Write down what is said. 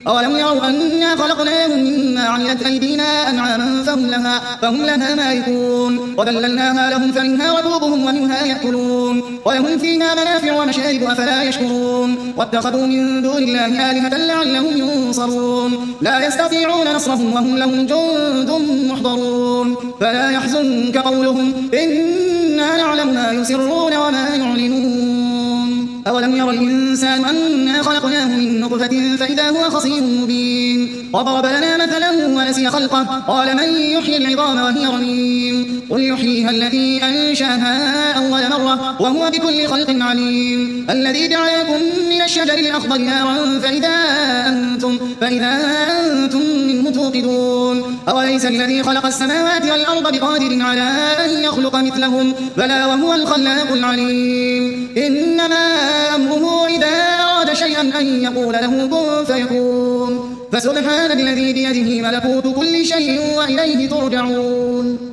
أولم يروا أنا خلقناهم مما عملت أيدينا أنعاما فهم لها مالكون وذللناها لهم فمنها ركوبهم ومنها يأكلون ولهم فيها منافع ومشارب أفلا يشكرون واتخذوا من دون الله آلهة لعلهم ينصرون لا يستطيعون نصرهم وهم لهم جند محضرون فلا يحزنك قولهم إنا نعلم ما يسرون وما يعلنون أولم ير الإنسان أنا خلقناه من نطفة فإذا هو خصيم مبين وضرب لنا مثلا ونسي خلقه قال من يحيي العظام وهي رميم قل يحييها الذي أنشأها أول مرة وهو بكل خلق عليم الذي جعلكم من الشجر الأخضر نارا فإذا أنتم منه توقدون أوليس الذي خلق السماوات والأرض بقادر على أن يخلق مثلهم بلى وهو الخلاق العليم إنما أمره إذا أراد شيئا أن يقول له كن فيكون فسبحان الذي بيده ملكوت كل شيء وإليه ترجعون